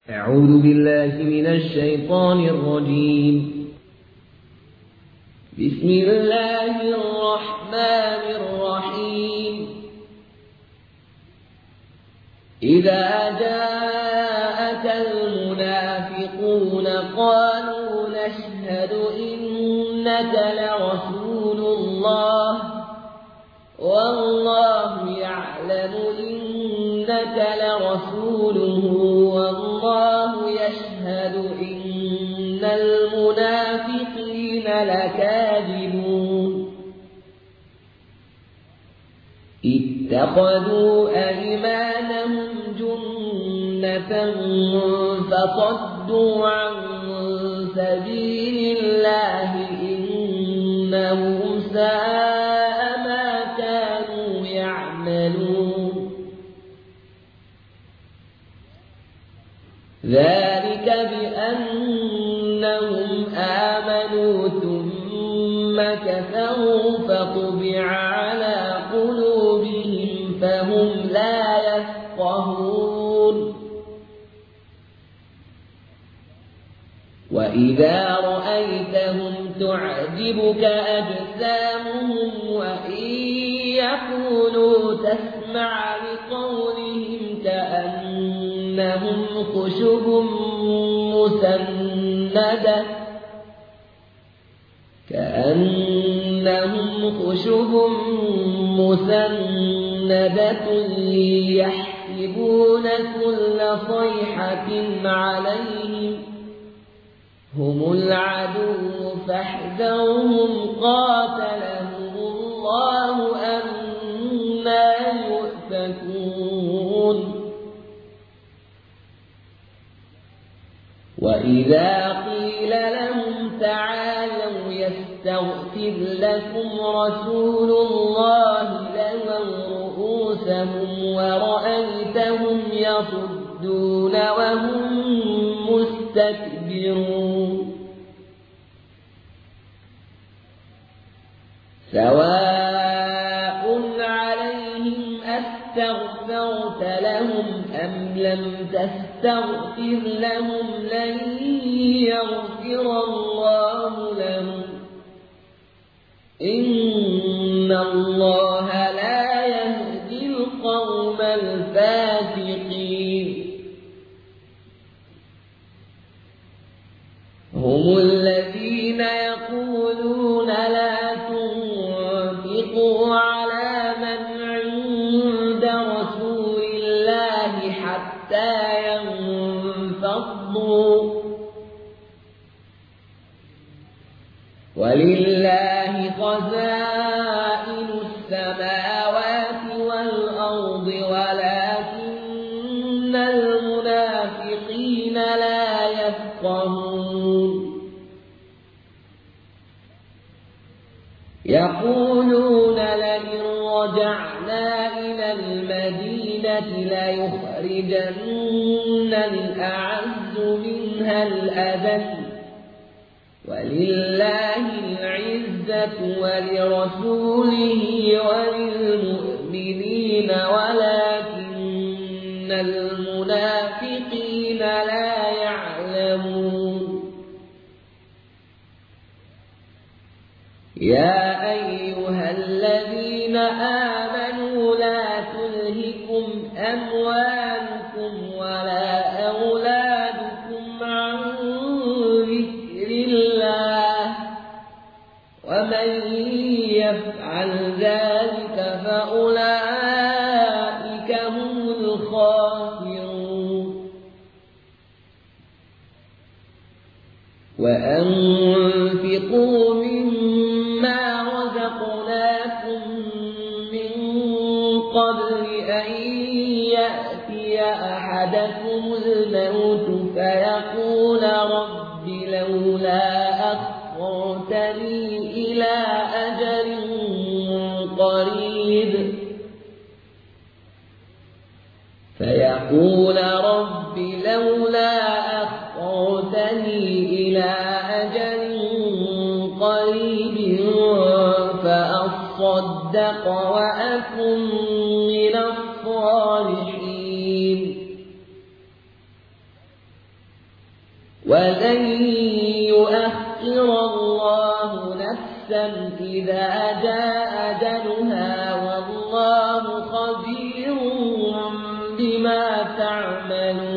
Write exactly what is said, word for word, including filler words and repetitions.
أعوذ بالله من الشيطان الرجيم. بسم الله الرحمن الرحيم. إذا جاءك المنافقون قالوا نشهد إنك لرسول الله والله يعلم إنك لرسوله والله يشهد إن المنافقين لكاذبون. اتخذوا أيمانهم جنة فصدوا عن سبيل الله إنهم ساء ما كانوا يعملون. ذلك بأنهم آمنوا ثم كفروا فطبع على قلوبهم فهم لا يفقهون. وإذا رأيتهم تعجبك أجسامهم وإن يقولوا تسمع لقولهم كأنهم خشب مسندة كأنهم خشب مسندة يحسبون كل صيحة عليهم هم العدو فاحذرهم قاتلهم الله أنى يؤفكون. وإذا قيل لهم تعالوا يستغفر لكم رسول الله لووا رؤوسهم ورأيتهم يصدون وهم مستكبرون. سواء عليهم أستغفرت لهم أم لم تستغفر لهم لن يغفر الله لهم إن الله لا يهدي القوم الفاسقين. هم الذين يقولون لا تنفقوا على من عند رسول الله حتى ينفضوا ولله خزائن السماوات والأرض ولكن المنافقين لا يفقهون. يقولون لئن رجعنا إلى المدينة ليخرجن الأعز منها الأذل ولله العزة ولرسوله وللمؤمنين ولكن المنافقين لا يعلمون. يا أيها الذين آمنوا لا تلهكم أموالكم ولا أولادكم عن ذكر الله ومن يفعل ذلك فأولئك هم الخاسرون. وأنفقوا مما رزقناكم من قبل أن يأتي أحدكم الموت فيقول رب لولا أخرتني إلى أجل قريب فيقول رب لولا أخرتني إلى أجل قريب فأصدق وأكن من الصالحين. ولن يؤخر الله نفسا إذا جاء أجلها والله خبير بما تعملون